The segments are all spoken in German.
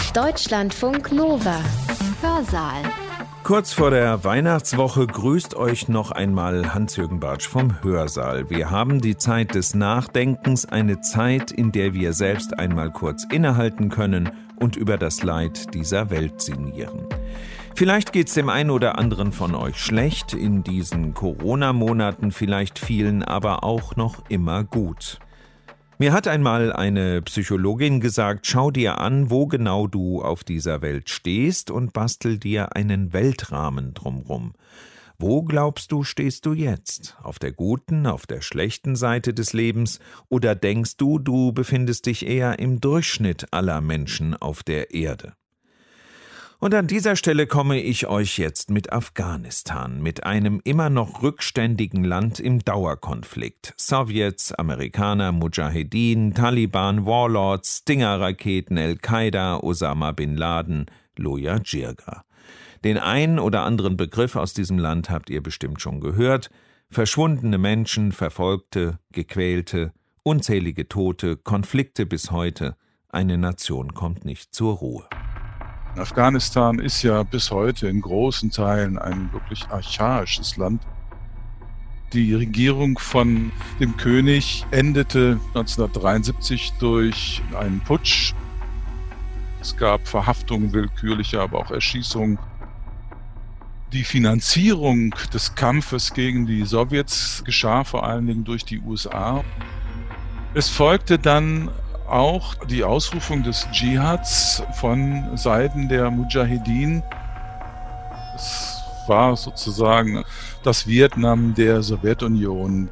Deutschlandfunk Nova. Hörsaal. Kurz vor der Weihnachtswoche grüßt euch noch einmal Hans-Jürgen Bartsch vom Hörsaal. Wir haben die Zeit des Nachdenkens, eine Zeit, in der wir selbst einmal kurz innehalten können und über das Leid dieser Welt sinnieren. Vielleicht geht's dem einen oder anderen von euch schlecht in diesen Corona-Monaten, vielleicht vielen aber auch noch immer gut. Mir hat einmal eine Psychologin gesagt, schau dir an, wo genau du auf dieser Welt stehst und bastel dir einen Weltrahmen drumrum. Wo glaubst du, stehst du jetzt? Auf der guten, auf der schlechten Seite des Lebens? Oder denkst du, du befindest dich eher im Durchschnitt aller Menschen auf der Erde? Und an dieser Stelle komme ich euch jetzt mit Afghanistan, mit einem immer noch rückständigen Land im Dauerkonflikt. Sowjets, Amerikaner, Mujahedin, Taliban, Warlords, Stinger-Raketen, Al-Qaida, Osama bin Laden, Loya Jirga. Den einen oder anderen Begriff aus diesem Land habt ihr bestimmt schon gehört. Verschwundene Menschen, Verfolgte, Gequälte, unzählige Tote, Konflikte bis heute. Eine Nation kommt nicht zur Ruhe. Afghanistan ist ja bis heute in großen Teilen ein wirklich archaisches Land. Die Regierung von dem König endete 1973 durch einen Putsch. Es gab Verhaftungen willkürliche, aber auch Erschießungen. Die Finanzierung des Kampfes gegen die Sowjets geschah vor allen Dingen durch die USA. Es folgte dann auch die Ausrufung des Dschihads von Seiten der Mujahedin. Es war sozusagen das Vietnam der Sowjetunion.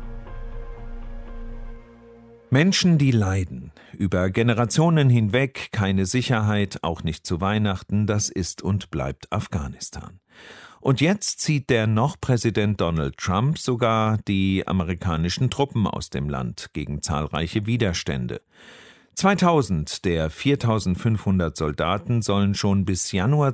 Menschen, die leiden, über Generationen hinweg, keine Sicherheit, auch nicht zu Weihnachten, das ist und bleibt Afghanistan. Und jetzt zieht der noch Präsident Donald Trump sogar die amerikanischen Truppen aus dem Land gegen zahlreiche Widerstände. 2000 der 4.500 Soldaten sollen schon bis Januar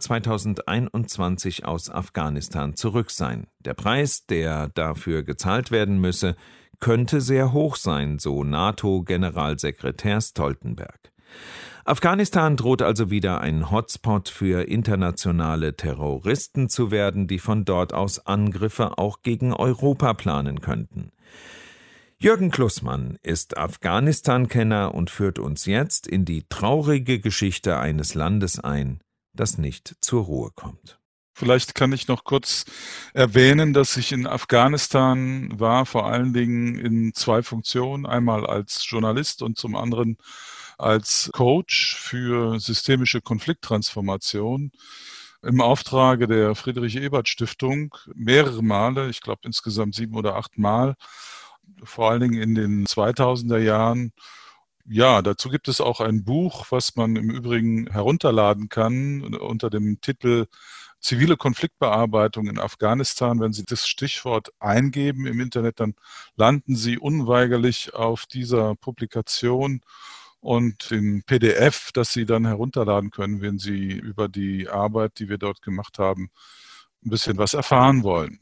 2021 aus Afghanistan zurück sein. Der Preis, der dafür gezahlt werden müsse, könnte sehr hoch sein, so NATO-Generalsekretär Stoltenberg. Afghanistan droht also wieder ein Hotspot für internationale Terroristen zu werden, die von dort aus Angriffe auch gegen Europa planen könnten. Jürgen Klussmann ist Afghanistan-Kenner und führt uns jetzt in die traurige Geschichte eines Landes ein, das nicht zur Ruhe kommt. Vielleicht kann ich noch kurz erwähnen, dass ich in Afghanistan war, vor allen Dingen in zwei Funktionen. Einmal als Journalist und zum anderen als Coach für systemische Konflikttransformation im Auftrage der Friedrich-Ebert-Stiftung mehrere Male, ich glaube insgesamt 7 oder 8 Mal, vor allen Dingen in den 2000er Jahren. Ja, dazu gibt es auch ein Buch, was man im Übrigen herunterladen kann unter dem Titel Zivile Konfliktbearbeitung in Afghanistan. Wenn Sie das Stichwort eingeben im Internet, dann landen Sie unweigerlich auf dieser Publikation und dem PDF, das Sie dann herunterladen können, wenn Sie über die Arbeit, die wir dort gemacht haben, ein bisschen was erfahren wollen.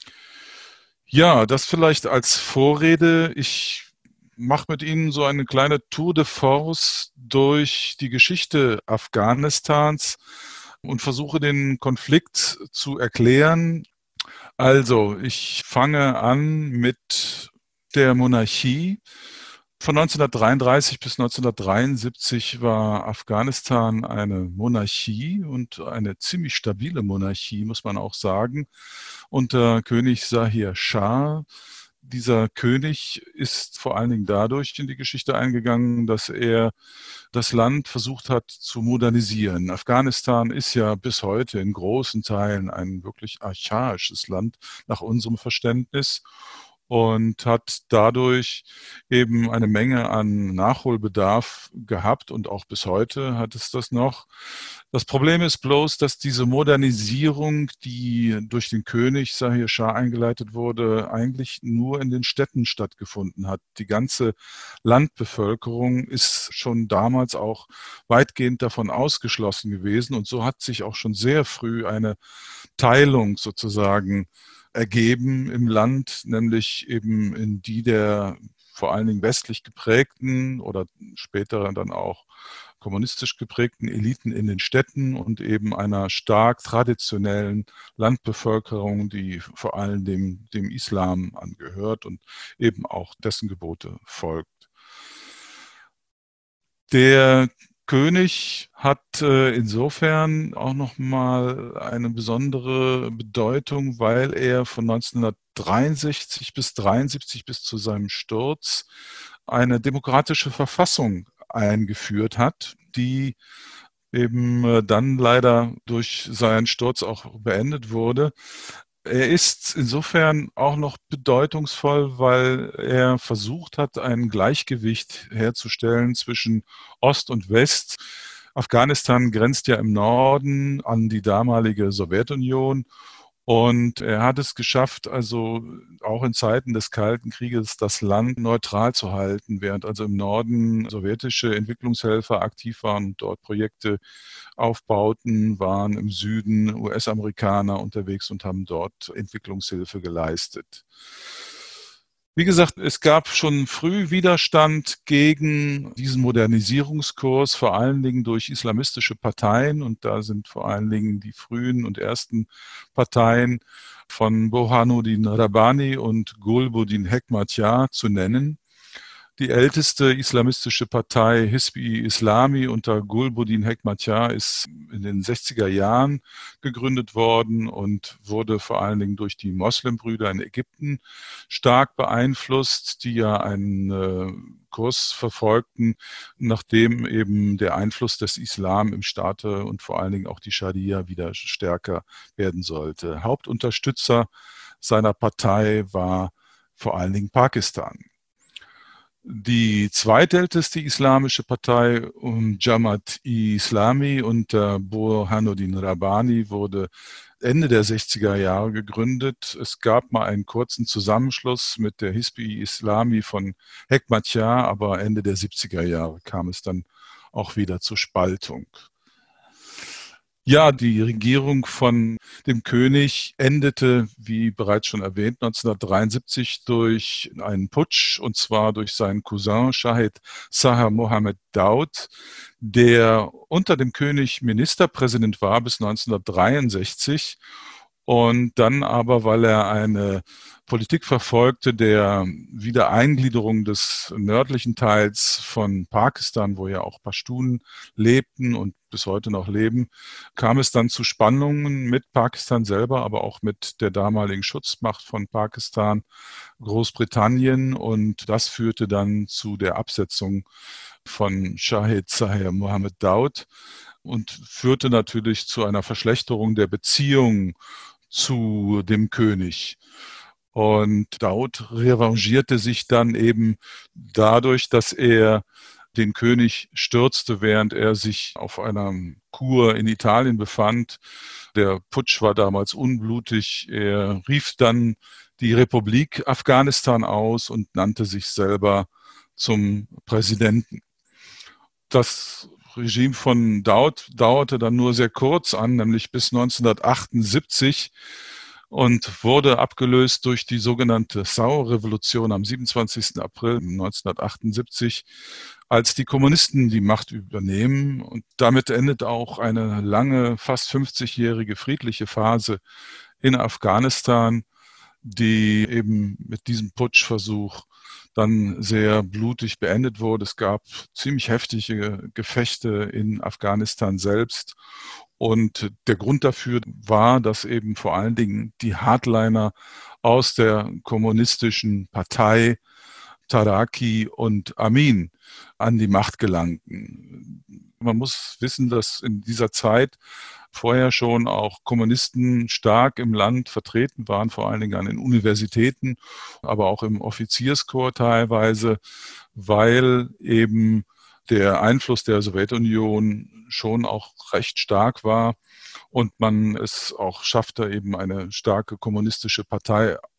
Ja, das vielleicht als Vorrede. Ich mache mit Ihnen so eine kleine Tour de force durch die Geschichte Afghanistans und versuche den Konflikt zu erklären. Also, ich fange an mit der Monarchie. Von 1933 bis 1973 war Afghanistan eine Monarchie und eine ziemlich stabile Monarchie, muss man auch sagen, unter König Zahir Schah. Dieser König ist vor allen Dingen dadurch in die Geschichte eingegangen, dass er das Land versucht hat zu modernisieren. Afghanistan ist ja bis heute in großen Teilen ein wirklich archaisches Land nach unserem Verständnis und hat dadurch eben eine Menge an Nachholbedarf gehabt und auch bis heute hat es das noch. Das Problem ist bloß, dass diese Modernisierung, die durch den König Zahir Schah eingeleitet wurde, eigentlich nur in den Städten stattgefunden hat. Die ganze Landbevölkerung ist schon damals auch weitgehend davon ausgeschlossen gewesen und so hat sich auch schon sehr früh eine Teilung sozusagen ergeben im Land, nämlich eben in die der vor allen Dingen westlich geprägten oder später dann auch kommunistisch geprägten Eliten in den Städten und eben einer stark traditionellen Landbevölkerung, die vor allem dem Islam angehört und eben auch dessen Gebote folgt. Der König hat insofern auch nochmal eine besondere Bedeutung, weil er von 1963 bis 1973 bis zu seinem Sturz eine demokratische Verfassung eingeführt hat, die eben dann leider durch seinen Sturz auch beendet wurde. Er ist insofern auch noch bedeutungsvoll, weil er versucht hat, ein Gleichgewicht herzustellen zwischen Ost und West. Afghanistan grenzt ja im Norden an die damalige Sowjetunion. Und er hat es geschafft, also auch in Zeiten des Kalten Krieges das Land neutral zu halten, während also im Norden sowjetische Entwicklungshelfer aktiv waren und dort Projekte aufbauten, waren im Süden US-Amerikaner unterwegs und haben dort Entwicklungshilfe geleistet. Wie gesagt, es gab schon früh Widerstand gegen diesen Modernisierungskurs, vor allen Dingen durch islamistische Parteien. Und da sind vor allen Dingen die frühen und ersten Parteien von Burhanuddin Rabbani und Gulbuddin Hekmatyar zu nennen. Die älteste islamistische Partei Hizb-i Islami unter Gulbuddin Hekmatyar ist in den 60er Jahren gegründet worden und wurde vor allen Dingen durch die Moslembrüder in Ägypten stark beeinflusst, die ja einen Kurs verfolgten, nachdem eben der Einfluss des Islam im Staate und vor allen Dingen auch die Scharia wieder stärker werden sollte. Hauptunterstützer seiner Partei war vor allen Dingen Pakistan. Die zweitälteste islamische Partei, Jamaat-i-Islami unter Burhanuddin Rabbani, wurde Ende der 60er Jahre gegründet. Es gab mal einen kurzen Zusammenschluss mit der Hizb-i Islami von Hekmatyar, aber Ende der 70er Jahre kam es dann auch wieder zur Spaltung. Ja, die Regierung von dem König endete, wie bereits schon erwähnt, 1973 durch einen Putsch, und zwar durch seinen Cousin Shahid Zahar Mohammed Daud, der unter dem König Ministerpräsident war bis 1963 und dann aber, weil er eine Politik verfolgte der Wiedereingliederung des nördlichen Teils von Pakistan, wo ja auch Pashtunen lebten und bis heute noch leben, kam es dann zu Spannungen mit Pakistan selber, aber auch mit der damaligen Schutzmacht von Pakistan, Großbritannien, und das führte dann zu der Absetzung von Shahid Zahar Mohammed Daud und führte natürlich zu einer Verschlechterung der Beziehungen zu dem König. Und Daud revanchierte sich dann eben dadurch, dass er den König stürzte, während er sich auf einer Kur in Italien befand. Der Putsch war damals unblutig. Er rief dann die Republik Afghanistan aus und nannte sich selber zum Präsidenten. Das Regime von Daud dauerte dann nur sehr kurz an, nämlich bis 1978, und wurde abgelöst durch die sogenannte Sauer-Revolution am 27. April 1978, als die Kommunisten die Macht übernehmen. Und damit endet auch eine lange, fast 50-jährige friedliche Phase in Afghanistan, die eben mit diesem Putschversuch dann sehr blutig beendet wurde. Es gab ziemlich heftige Gefechte in Afghanistan selbst. Und der Grund dafür war, dass eben vor allen Dingen die Hardliner aus der kommunistischen Partei Taraki und Amin an die Macht gelangten. Man muss wissen, dass in dieser Zeit vorher schon auch Kommunisten stark im Land vertreten waren, vor allen Dingen an den Universitäten, aber auch im Offizierskorps teilweise, weil eben der Einfluss der Sowjetunion schon auch recht stark war und man es auch schaffte, eben eine starke kommunistische Partei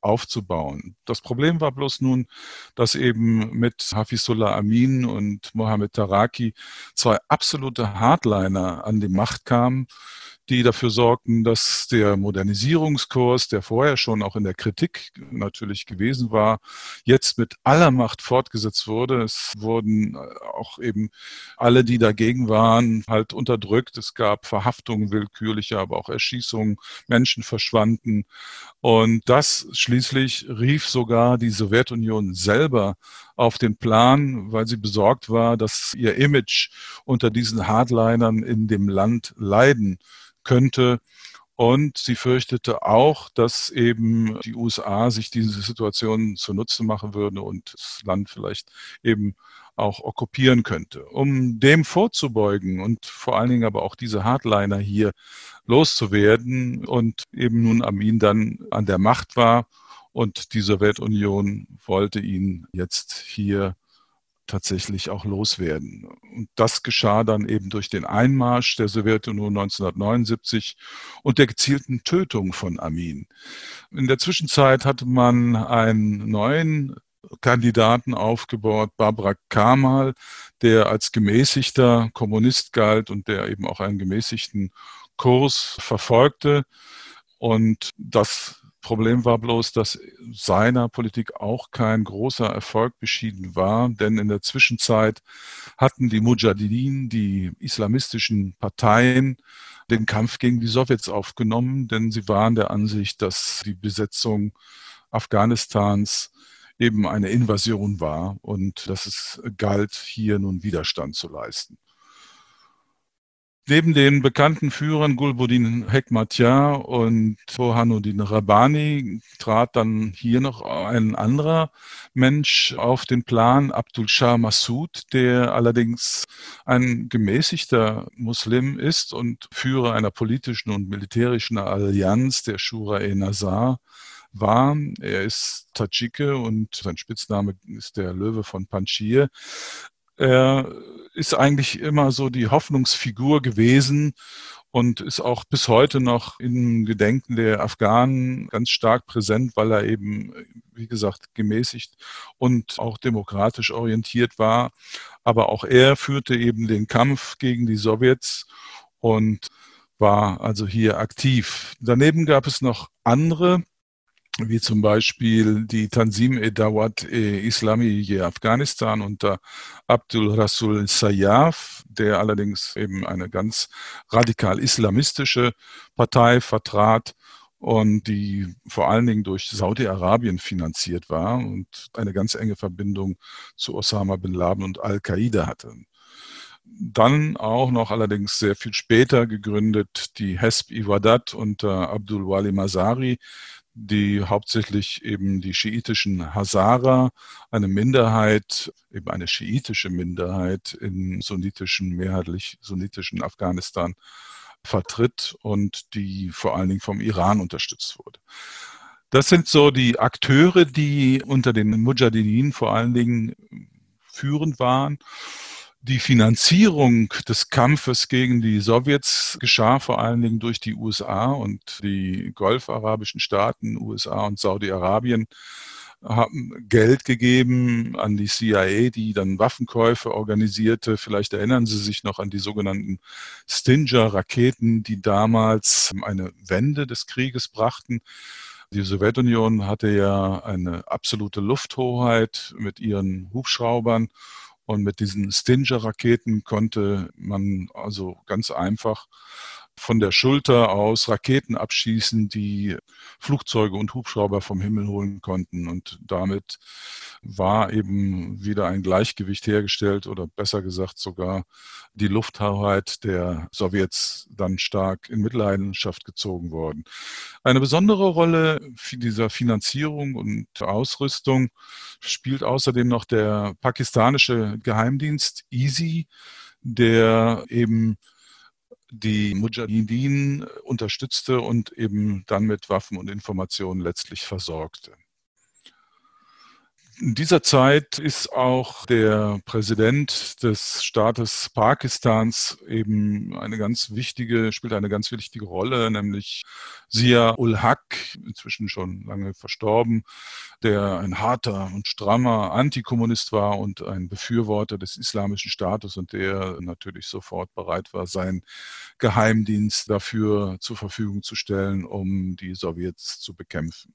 aufzubauen. Das Problem war bloß nun, dass eben mit Hafizullah Amin und Mohammed Taraki zwei absolute Hardliner an die Macht kamen, die dafür sorgten, dass der Modernisierungskurs, der vorher schon auch in der Kritik natürlich gewesen war, jetzt mit aller Macht fortgesetzt wurde. Es wurden auch eben alle, die dagegen waren, halt unterdrückt. Es gab Verhaftungen willkürliche, aber auch Erschießungen, Menschen verschwanden. Und das schließlich rief sogar die Sowjetunion selber auf den Plan, weil sie besorgt war, dass ihr Image unter diesen Hardlinern in dem Land leiden könnte. Und sie fürchtete auch, dass eben die USA sich diese Situation zunutze machen würde und das Land vielleicht eben auch okkupieren könnte. Um dem vorzubeugen und vor allen Dingen aber auch diese Hardliner hier loszuwerden und eben nun Amin dann an der Macht war und die Sowjetunion wollte ihn jetzt hier tatsächlich auch loswerden. Und das geschah dann eben durch den Einmarsch der Sowjetunion 1979 und der gezielten Tötung von Amin. In der Zwischenzeit hatte man einen neuen Kandidaten aufgebaut, Babrak Kamal, der als gemäßigter Kommunist galt und der eben auch einen gemäßigten Kurs verfolgte. Und das Problem war bloß, dass seiner Politik auch kein großer Erfolg beschieden war, denn in der Zwischenzeit hatten die Mudschahidin, die islamistischen Parteien, den Kampf gegen die Sowjets aufgenommen, denn sie waren der Ansicht, dass die Besetzung Afghanistans eben eine Invasion war und dass es galt, hier nun Widerstand zu leisten. Neben den bekannten Führern Gulbuddin Hekmatyar und Burhanuddin Rabbani trat dann hier noch ein anderer Mensch auf den Plan, Abdul Shah Massoud, der allerdings ein gemäßigter Muslim ist und Führer einer politischen und militärischen Allianz, der Shura-e-Nazar, war. Er ist Tadschike und sein Spitzname ist der Löwe von Panjshir. Er ist eigentlich immer so die Hoffnungsfigur gewesen und ist auch bis heute noch im Gedenken der Afghanen ganz stark präsent, weil er eben, wie gesagt, gemäßigt und auch demokratisch orientiert war. Aber auch er führte eben den Kampf gegen die Sowjets und war also hier aktiv. Daneben gab es noch andere, wie zum Beispiel die Tanzim-e-Dawat-e-Islami Afghanistan unter Abdul Rasul Sayyaf, der allerdings eben eine ganz radikal islamistische Partei vertrat und die vor allen Dingen durch Saudi-Arabien finanziert war und eine ganz enge Verbindung zu Osama bin Laden und Al-Qaida hatte. Dann auch noch allerdings sehr viel später gegründet die Hezb-i-Wadat unter Abdul Wali Mazari, die hauptsächlich eben die schiitischen Hazara, eine Minderheit, eben eine schiitische Minderheit in mehrheitlich sunnitischen Afghanistan vertritt und die vor allen Dingen vom Iran unterstützt wurde. Das sind so die Akteure, die unter den Mudschahidin vor allen Dingen führend waren. Die Finanzierung des Kampfes gegen die Sowjets geschah vor allen Dingen durch die USA und die golfarabischen Staaten, USA und Saudi-Arabien, haben Geld gegeben an die CIA, die dann Waffenkäufe organisierte. Vielleicht erinnern Sie sich noch an die sogenannten Stinger-Raketen, die damals eine Wende des Krieges brachten. Die Sowjetunion hatte ja eine absolute Lufthoheit mit ihren Hubschraubern. Und mit diesen Stinger-Raketen konnte man also ganz einfach von der Schulter aus Raketen abschießen, die Flugzeuge und Hubschrauber vom Himmel holen konnten. Und damit war eben wieder ein Gleichgewicht hergestellt oder besser gesagt sogar die Lufthoheit der Sowjets dann stark in Mitleidenschaft gezogen worden. Eine besondere Rolle dieser Finanzierung und Ausrüstung spielt außerdem noch der pakistanische Geheimdienst ISI, der eben die Mudschahidin unterstützte und eben dann mit Waffen und Informationen letztlich versorgte. In dieser Zeit ist auch der Präsident des Staates Pakistans eben spielt eine ganz wichtige Rolle, nämlich Zia-ul-Haq, inzwischen schon lange verstorben, der ein harter und strammer Antikommunist war und ein Befürworter des islamischen Staates und der natürlich sofort bereit war, seinen Geheimdienst dafür zur Verfügung zu stellen, um die Sowjets zu bekämpfen.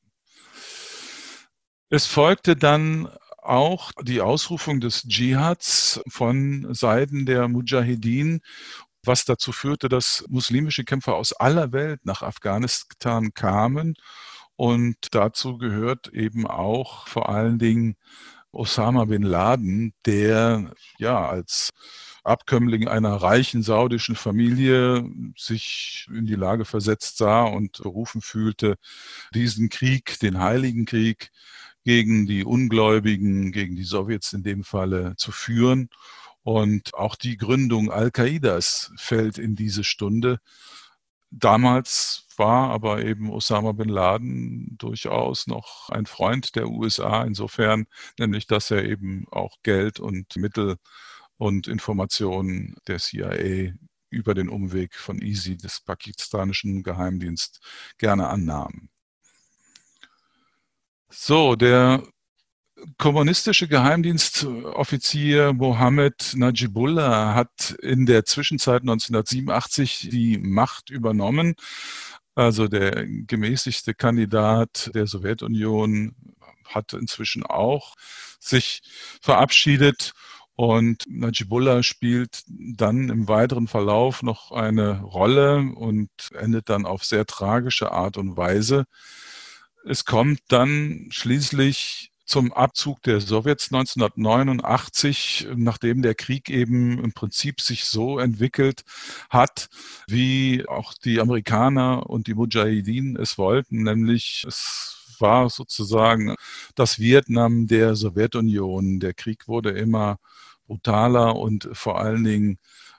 Es folgte dann auch die Ausrufung des Dschihads von Seiten der Mudschahidin, was dazu führte, dass muslimische Kämpfer aus aller Welt nach Afghanistan kamen. Und dazu gehört eben auch vor allen Dingen Osama bin Laden, der ja als Abkömmling einer reichen saudischen Familie sich in die Lage versetzt sah und berufen fühlte, diesen Krieg, den Heiligen Krieg gegen die Ungläubigen, gegen die Sowjets in dem Falle zu führen. Und auch die Gründung Al-Qaidas fällt in diese Stunde. Damals war aber eben Osama bin Laden durchaus noch ein Freund der USA, insofern, nämlich dass er eben auch Geld und Mittel und Informationen der CIA über den Umweg von ISI, des pakistanischen Geheimdienstes, gerne annahm. So, der kommunistische Geheimdienstoffizier Mohammed Najibullah hat in der Zwischenzeit 1987 die Macht übernommen. Also der gemäßigte Kandidat der Sowjetunion hat inzwischen auch sich verabschiedet. Und Najibullah spielt dann im weiteren Verlauf noch eine Rolle und endet dann auf sehr tragische Art und Weise. Es kommt dann schließlich zum Abzug der Sowjets 1989, nachdem der Krieg eben im Prinzip sich so entwickelt hat, wie auch die Amerikaner und die Mudschahidin es wollten, nämlich es war sozusagen das Vietnam der Sowjetunion. Der Krieg wurde immer brutaler und vor allen Dingen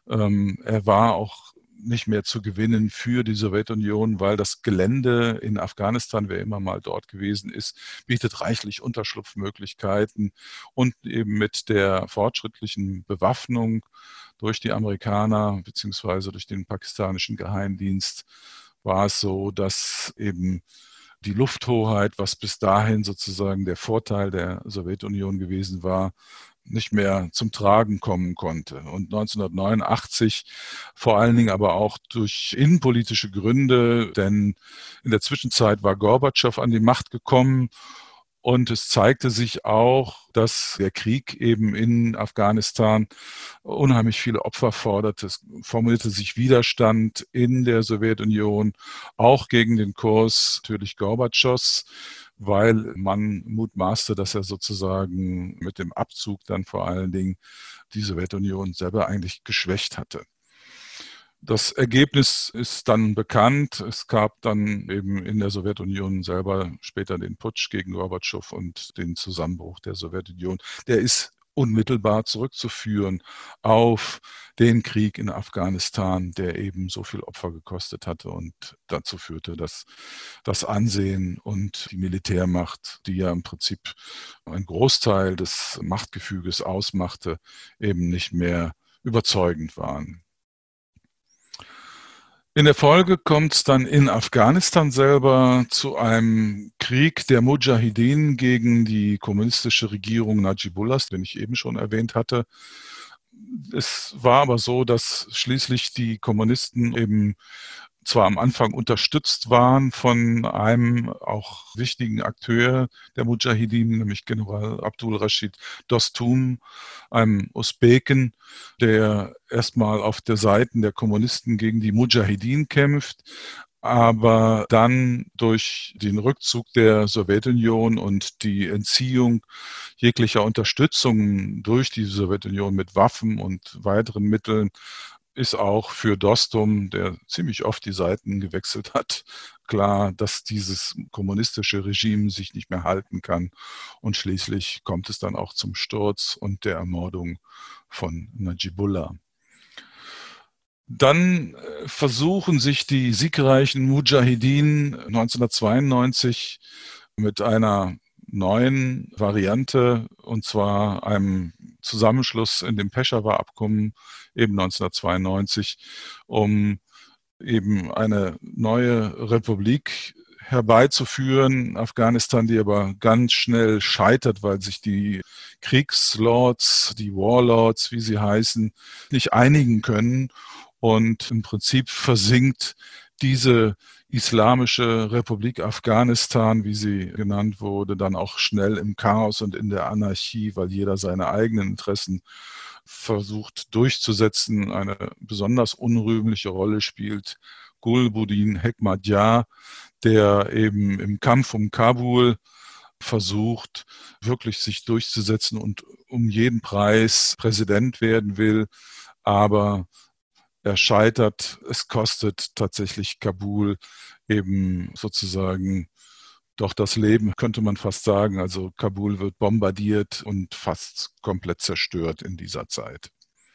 er war auch nicht mehr zu gewinnen für die Sowjetunion, weil das Gelände in Afghanistan, wer immer mal dort gewesen ist, bietet reichlich Unterschlupfmöglichkeiten und eben mit der fortschrittlichen Bewaffnung durch die Amerikaner beziehungsweise durch den pakistanischen Geheimdienst war es so, dass eben die Lufthoheit, was bis dahin sozusagen der Vorteil der Sowjetunion gewesen war, nicht mehr zum Tragen kommen konnte. Und 1989 vor allen Dingen aber auch durch innenpolitische Gründe, denn in der Zwischenzeit war Gorbatschow an die Macht gekommen und es zeigte sich auch, dass der Krieg eben in Afghanistan unheimlich viele Opfer forderte. Es formulierte sich Widerstand in der Sowjetunion, auch gegen den Kurs natürlich Gorbatschows, weil man mutmaßte, dass er sozusagen mit dem Abzug dann vor allen Dingen die Sowjetunion selber eigentlich geschwächt hatte. Das Ergebnis ist dann bekannt. Es gab dann eben in der Sowjetunion selber später den Putsch gegen Gorbatschow und den Zusammenbruch der Sowjetunion. Der ist unmittelbar zurückzuführen auf den Krieg in Afghanistan, der eben so viel Opfer gekostet hatte und dazu führte, dass das Ansehen und die Militärmacht, die ja im Prinzip einen Großteil des Machtgefüges ausmachte, eben nicht mehr überzeugend waren. In der Folge kommt es dann in Afghanistan selber zu einem Krieg der Mudschahidin gegen die kommunistische Regierung Najibullahs, den ich eben schon erwähnt hatte. Es war aber so, dass schließlich die Kommunisten eben zwar am Anfang unterstützt waren von einem auch wichtigen Akteur der Mudschahidin, nämlich General Abdul Rashid Dostum, einem Usbeken, der erstmal auf der Seite der Kommunisten gegen die Mudschahidin kämpft, aber dann durch den Rückzug der Sowjetunion und die Entziehung jeglicher Unterstützung durch die Sowjetunion mit Waffen und weiteren Mitteln ist auch für Dostum, der ziemlich oft die Seiten gewechselt hat, klar, dass dieses kommunistische Regime sich nicht mehr halten kann. Und schließlich kommt es dann auch zum Sturz und der Ermordung von Najibullah. Dann versuchen sich die siegreichen Mudschahidin 1992 mit einer neuen Variante, und zwar einem Zusammenschluss in dem Peschawar-Abkommen eben 1992, um eben eine neue Republik herbeizuführen, Afghanistan, die aber ganz schnell scheitert, weil sich die Kriegslords, die Warlords, wie sie heißen, nicht einigen können. Und im Prinzip versinkt diese Islamische Republik Afghanistan, wie sie genannt wurde, dann auch schnell im Chaos und in der Anarchie, weil jeder seine eigenen Interessen versucht durchzusetzen. Eine besonders unrühmliche Rolle spielt Gulbuddin Hekmatyar, der eben im Kampf um Kabul versucht, wirklich sich durchzusetzen und um jeden Preis Präsident werden will. Aber er scheitert. Es kostet tatsächlich Kabul eben sozusagen doch das Leben, könnte man fast sagen. Also Kabul wird bombardiert und fast komplett zerstört in dieser Zeit.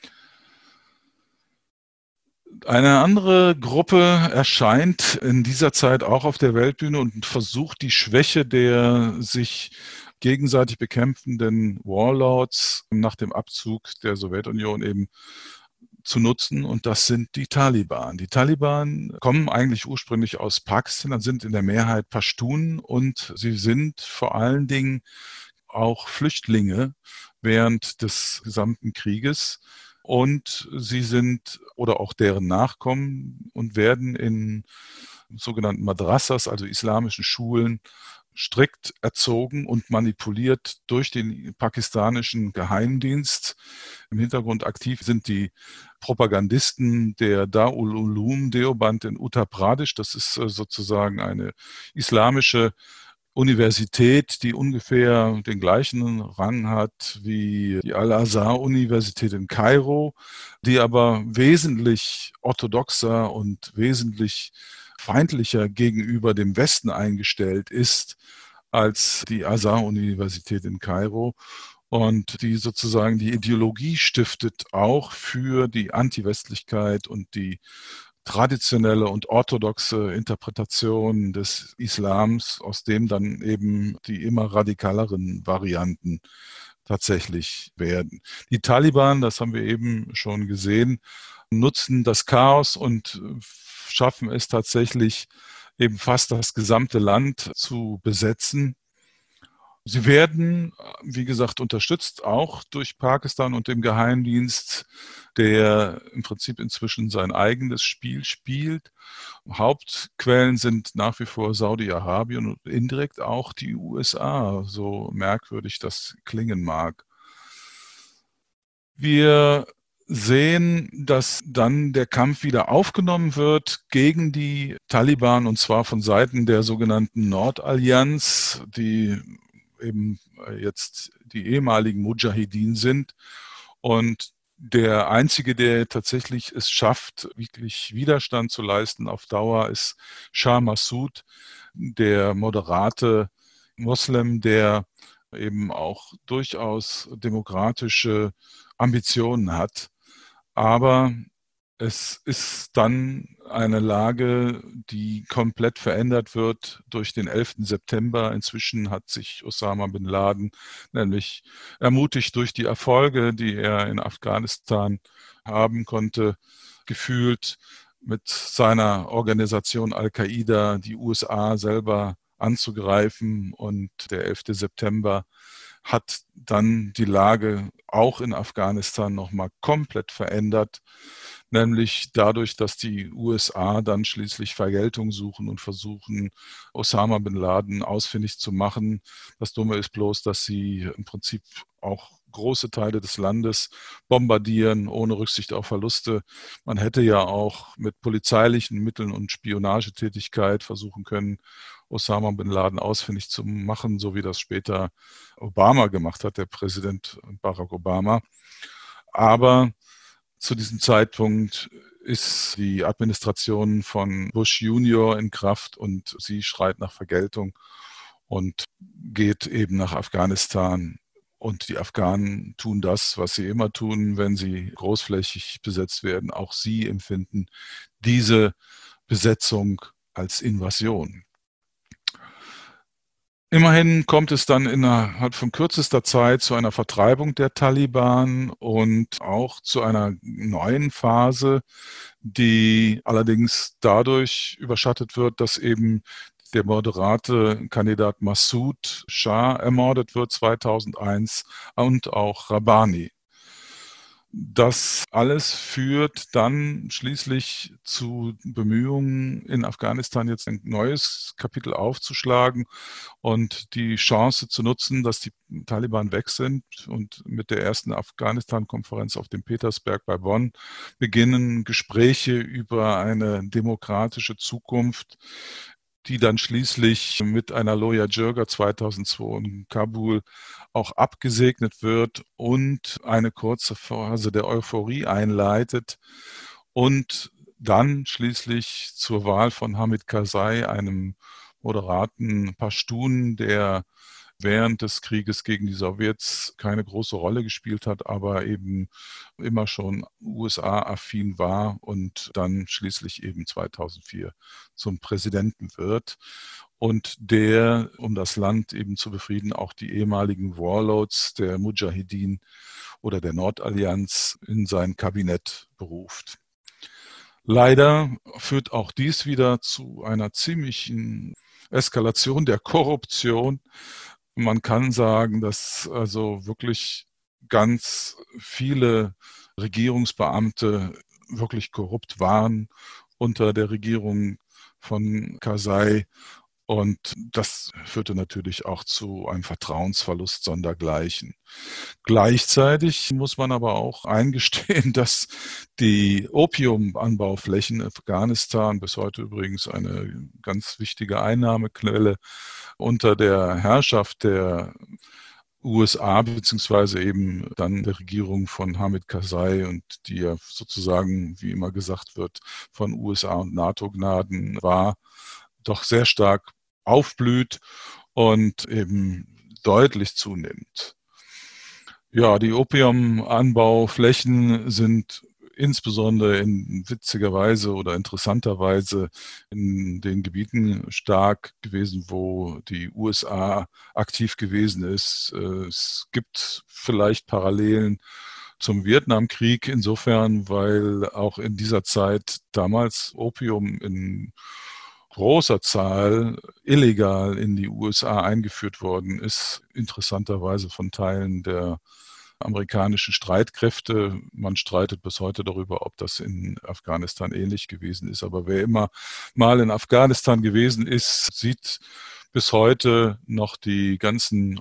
Eine andere Gruppe erscheint in dieser Zeit auch auf der Weltbühne und versucht, die Schwäche der sich gegenseitig bekämpfenden Warlords nach dem Abzug der Sowjetunion eben zu nutzen, und das sind die Taliban. Die Taliban kommen eigentlich ursprünglich aus Pakistan, sind in der Mehrheit Pashtunen, und sie sind vor allen Dingen auch Flüchtlinge während des gesamten Krieges. Und sie sind oder auch deren Nachkommen und werden in sogenannten Madrassas, also islamischen Schulen, strikt erzogen und manipuliert durch den pakistanischen Geheimdienst. Im Hintergrund aktiv sind die Propagandisten der Darul Uloom Deoband in Uttar Pradesh. Das ist sozusagen eine islamische Universität, die ungefähr den gleichen Rang hat wie die Al-Azhar-Universität in Kairo, die aber wesentlich orthodoxer und wesentlich feindlicher gegenüber dem Westen eingestellt ist als die Azhar-Universität in Kairo, und die sozusagen die Ideologie stiftet auch für die Antiwestlichkeit und die traditionelle und orthodoxe Interpretation des Islams, aus dem dann eben die immer radikaleren Varianten tatsächlich werden. Die Taliban, das haben wir eben schon gesehen, nutzen das Chaos und schaffen es tatsächlich, eben fast das gesamte Land zu besetzen. Sie werden, wie gesagt, unterstützt auch durch Pakistan und dem Geheimdienst, der im Prinzip inzwischen sein eigenes Spiel spielt. Hauptquellen sind nach wie vor Saudi-Arabien und indirekt auch die USA, so merkwürdig das klingen mag. Wir sehen, dass dann der Kampf wieder aufgenommen wird gegen die Taliban, und zwar von Seiten der sogenannten Nordallianz, die eben jetzt die ehemaligen Mujahideen sind. Und der Einzige, der tatsächlich es schafft, wirklich Widerstand zu leisten auf Dauer, ist Shah Massoud, der moderate Moslem, der eben auch durchaus demokratische Ambitionen hat. Aber es ist dann eine Lage, die komplett verändert wird durch den 11. September. Inzwischen hat sich Osama bin Laden nämlich ermutigt durch die Erfolge, die er in Afghanistan haben konnte, gefühlt mit seiner Organisation Al-Qaida die USA selber anzugreifen. Und der 11. September hat dann die Lage auch in Afghanistan nochmal komplett verändert, nämlich dadurch, dass die USA dann schließlich Vergeltung suchen und versuchen, Osama bin Laden ausfindig zu machen. Das Dumme ist bloß, dass sie im Prinzip auch große Teile des Landes bombardieren, ohne Rücksicht auf Verluste. Man hätte ja auch mit polizeilichen Mitteln und Spionagetätigkeit versuchen können, Osama bin Laden ausfindig zu machen, so wie das später Obama gemacht hat, der Präsident Barack Obama. Aber zu diesem Zeitpunkt ist die Administration von Bush Junior in Kraft, und sie schreit nach Vergeltung und geht eben nach Afghanistan. Und die Afghanen tun das, was sie immer tun, wenn sie großflächig besetzt werden. Auch sie empfinden diese Besetzung als Invasion. Immerhin kommt es dann innerhalb von kürzester Zeit zu einer Vertreibung der Taliban und auch zu einer neuen Phase, die allerdings dadurch überschattet wird, dass eben der moderate Kandidat Massoud Shah ermordet wird 2001 und auch Rabbani. Das alles führt dann schließlich zu Bemühungen, in Afghanistan jetzt ein neues Kapitel aufzuschlagen und die Chance zu nutzen, dass die Taliban weg sind und mit der ersten Afghanistan-Konferenz auf dem Petersberg bei Bonn beginnen Gespräche über eine demokratische Zukunft, die dann schließlich mit einer Loya Jirga 2002 in Kabul auch abgesegnet wird und eine kurze Phase der Euphorie einleitet und dann schließlich zur Wahl von Hamid Karzai, einem moderaten Paschtun, der während des Krieges gegen die Sowjets keine große Rolle gespielt hat, aber eben immer schon USA-affin war und dann schließlich eben 2004 zum Präsidenten wird und der, um das Land eben zu befrieden, auch die ehemaligen Warlords der Mujahideen oder der Nordallianz in sein Kabinett beruft. Leider führt auch dies wieder zu einer ziemlichen Eskalation der Korruption. Man kann sagen, dass also wirklich ganz viele Regierungsbeamte wirklich korrupt waren unter der Regierung von Karzai. Und das führte natürlich auch zu einem Vertrauensverlust sondergleichen. Gleichzeitig muss man aber auch eingestehen, dass die Opiumanbauflächen in Afghanistan, bis heute übrigens eine ganz wichtige Einnahmequelle, unter der Herrschaft der USA beziehungsweise eben dann der Regierung von Hamid Karzai und die ja sozusagen, wie immer gesagt wird, von USA und NATO-Gnaden war, doch sehr stark aufblüht und eben deutlich zunimmt. Ja, die Opiumanbauflächen sind insbesondere in witziger Weise oder interessanterweise in den Gebieten stark gewesen, wo die USA aktiv gewesen ist. Es gibt vielleicht Parallelen zum Vietnamkrieg insofern, weil auch in dieser Zeit damals Opium in großer Zahl illegal in die USA eingeführt worden ist, interessanterweise von Teilen der amerikanischen Streitkräfte. Man streitet bis heute darüber, ob das in Afghanistan ähnlich gewesen ist. Aber wer immer mal in Afghanistan gewesen ist, sieht bis heute noch die ganzen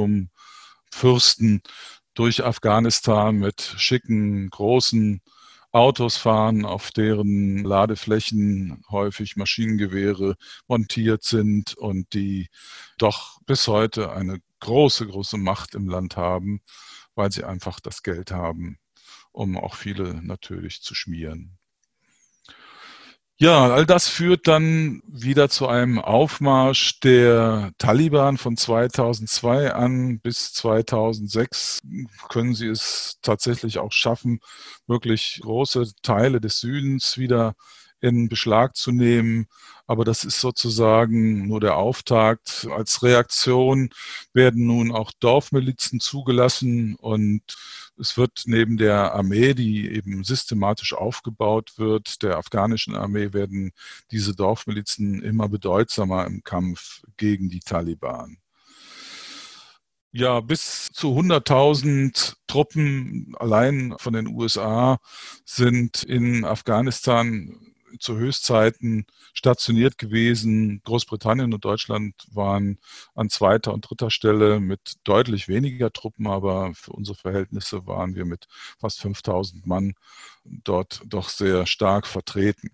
Opiumfürsten durch Afghanistan mit schicken, großen Autos fahren, auf deren Ladeflächen häufig Maschinengewehre montiert sind und die doch bis heute eine große, große Macht im Land haben, weil sie einfach das Geld haben, um auch viele natürlich zu schmieren. Ja, all das führt dann wieder zu einem Aufmarsch der Taliban von 2002 an bis 2006. Können sie es tatsächlich auch schaffen, wirklich große Teile des Südens wieder in Beschlag zu nehmen. Aber das ist sozusagen nur der Auftakt. Als Reaktion werden nun auch Dorfmilizen zugelassen und es wird neben der Armee, die eben systematisch aufgebaut wird, der afghanischen Armee, werden diese Dorfmilizen immer bedeutsamer im Kampf gegen die Taliban. Ja, bis zu 100.000 Truppen allein von den USA sind in Afghanistan zu Höchstzeiten stationiert gewesen. Großbritannien und Deutschland waren an zweiter und dritter Stelle mit deutlich weniger Truppen, aber für unsere Verhältnisse waren wir mit fast 5.000 Mann dort doch sehr stark vertreten.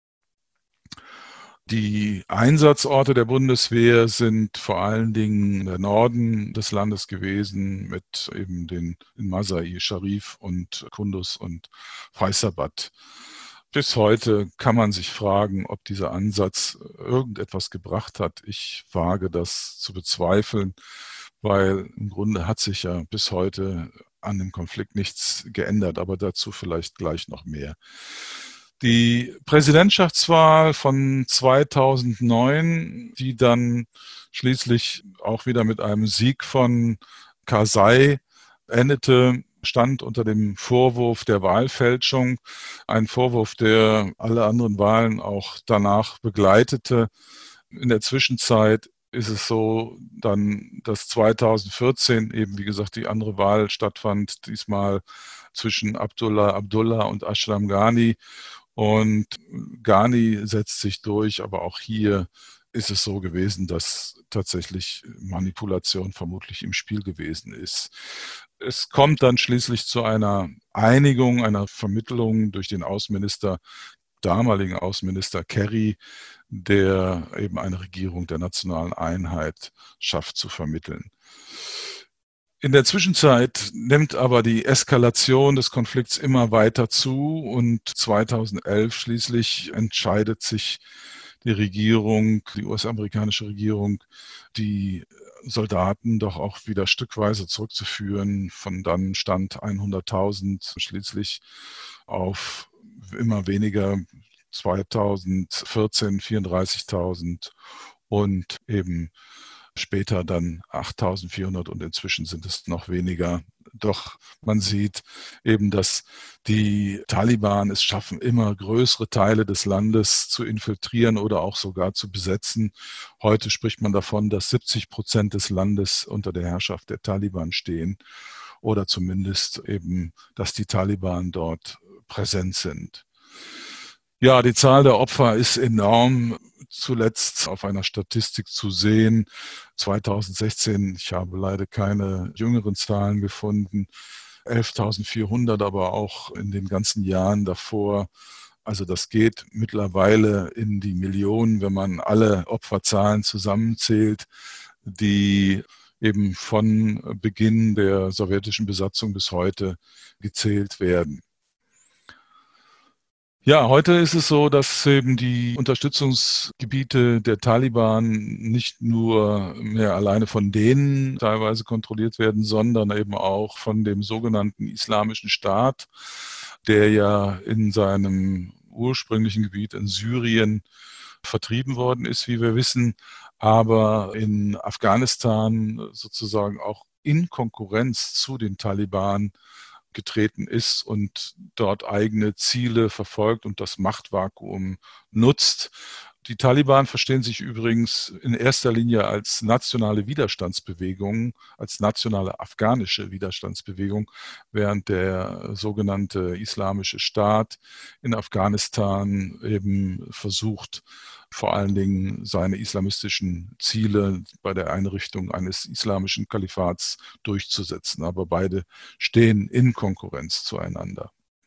Die Einsatzorte der Bundeswehr sind vor allen Dingen der Norden des Landes gewesen, mit eben den in Masai, Sharif und Kunduz und Faizabad. Bis heute kann man sich fragen, ob dieser Ansatz irgendetwas gebracht hat. Ich wage das zu bezweifeln, weil im Grunde hat sich ja bis heute an dem Konflikt nichts geändert, aber dazu vielleicht gleich noch mehr. Die Präsidentschaftswahl von 2009, die dann schließlich auch wieder mit einem Sieg von Karzai endete, stand unter dem Vorwurf der Wahlfälschung. Ein Vorwurf, der alle anderen Wahlen auch danach begleitete. In der Zwischenzeit ist es so dann, dass 2014 eben, wie gesagt, die andere Wahl stattfand, diesmal zwischen Abdullah und Ashraf Ghani. Und Ghani setzt sich durch, aber auch hier ist es so gewesen, dass tatsächlich Manipulation vermutlich im Spiel gewesen ist. Es kommt dann schließlich zu einer Einigung, einer Vermittlung durch den damaligen Außenminister Kerry, der eben eine Regierung der nationalen Einheit schafft zu vermitteln. In der Zwischenzeit nimmt aber die Eskalation des Konflikts immer weiter zu und 2011 schließlich entscheidet sich die Regierung, die US-amerikanische Regierung, die Soldaten doch auch wieder stückweise zurückzuführen. Von dann Stand 100.000 schließlich auf immer weniger, 2014 34.000 und eben später dann 8.400 und inzwischen sind es noch weniger. Doch man sieht eben, dass die Taliban es schaffen, immer größere Teile des Landes zu infiltrieren oder auch sogar zu besetzen. Heute spricht man davon, dass 70% des Landes unter der Herrschaft der Taliban stehen oder zumindest eben, dass die Taliban dort präsent sind. Ja, die Zahl der Opfer ist enorm. Zuletzt auf einer Statistik zu sehen, 2016, ich habe leider keine jüngeren Zahlen gefunden, 11.400, aber auch in den ganzen Jahren davor. Also das geht mittlerweile in die Millionen, wenn man alle Opferzahlen zusammenzählt, die eben von Beginn der sowjetischen Besatzung bis heute gezählt werden. Ja, heute ist es so, dass eben die Unterstützungsgebiete der Taliban nicht nur mehr alleine von denen teilweise kontrolliert werden, sondern eben auch von dem sogenannten Islamischen Staat, der ja in seinem ursprünglichen Gebiet in Syrien vertrieben worden ist, wie wir wissen, aber in Afghanistan sozusagen auch in Konkurrenz zu den Taliban getreten ist und dort eigene Ziele verfolgt und das Machtvakuum nutzt. Die Taliban verstehen sich übrigens in erster Linie als nationale Widerstandsbewegung, als nationale afghanische Widerstandsbewegung, während der sogenannte Islamische Staat in Afghanistan eben versucht, vor allen Dingen seine islamistischen Ziele bei der Einrichtung eines islamischen Kalifats durchzusetzen. Aber beide stehen in Konkurrenz zueinander.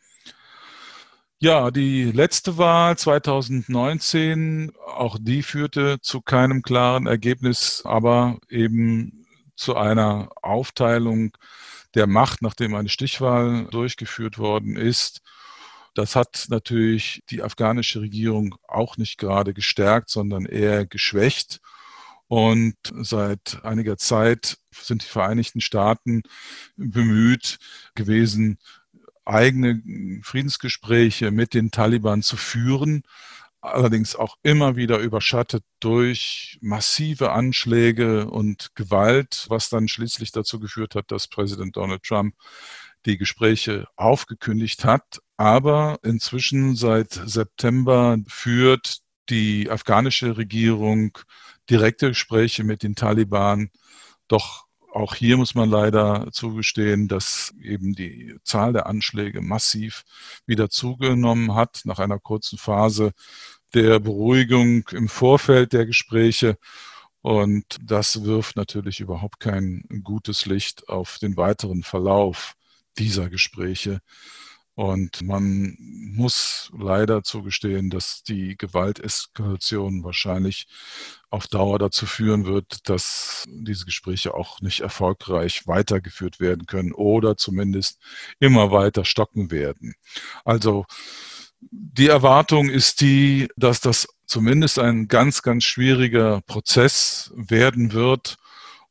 Ja, die letzte Wahl 2019, auch die führte zu keinem klaren Ergebnis, aber eben zu einer Aufteilung der Macht, nachdem eine Stichwahl durchgeführt worden ist. Das hat natürlich die afghanische Regierung auch nicht gerade gestärkt, sondern eher geschwächt. Und seit einiger Zeit sind die Vereinigten Staaten bemüht gewesen, eigene Friedensgespräche mit den Taliban zu führen, allerdings auch immer wieder überschattet durch massive Anschläge und Gewalt, was dann schließlich dazu geführt hat, dass Präsident Donald Trump die Gespräche aufgekündigt hat. Aber inzwischen seit September führt die afghanische Regierung direkte Gespräche mit den Taliban. Doch auch hier muss man leider zugestehen, dass eben die Zahl der Anschläge massiv wieder zugenommen hat nach einer kurzen Phase der Beruhigung im Vorfeld der Gespräche. Und das wirft natürlich überhaupt kein gutes Licht auf den weiteren Verlauf dieser Gespräche. Und man muss leider zugestehen, dass die Gewalteskalation wahrscheinlich auf Dauer dazu führen wird, dass diese Gespräche auch nicht erfolgreich weitergeführt werden können oder zumindest immer weiter stocken werden. Also die Erwartung ist die, dass das zumindest ein ganz, ganz schwieriger Prozess werden wird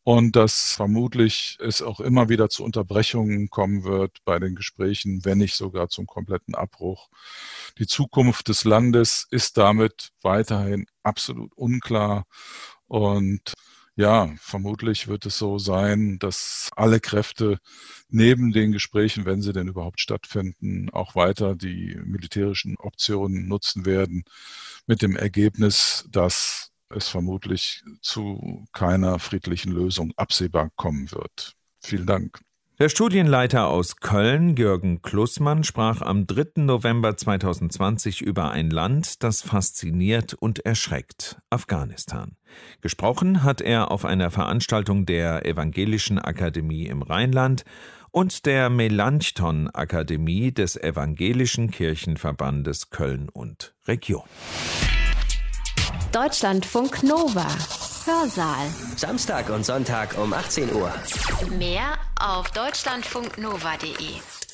und dass vermutlich es auch immer wieder zu Unterbrechungen kommen wird bei den Gesprächen, wenn nicht sogar zum kompletten Abbruch. Die Zukunft des Landes ist damit weiterhin absolut unklar und ja, vermutlich wird es so sein, dass alle Kräfte neben den Gesprächen, wenn sie denn überhaupt stattfinden, auch weiter die militärischen Optionen nutzen werden, mit dem Ergebnis, dass es vermutlich zu keiner friedlichen Lösung absehbar kommen wird. Vielen Dank. Der Studienleiter aus Köln, Jürgen Klussmann, sprach am 3. November 2020 über ein Land, das fasziniert und erschreckt: Afghanistan. Gesprochen hat er auf einer Veranstaltung der Evangelischen Akademie im Rheinland und der Melanchthon-Akademie des Evangelischen Kirchenverbandes Köln und Region. Deutschlandfunk Nova. Hörsaal. Samstag und Sonntag um 18 Uhr. Mehr auf deutschlandfunknova.de.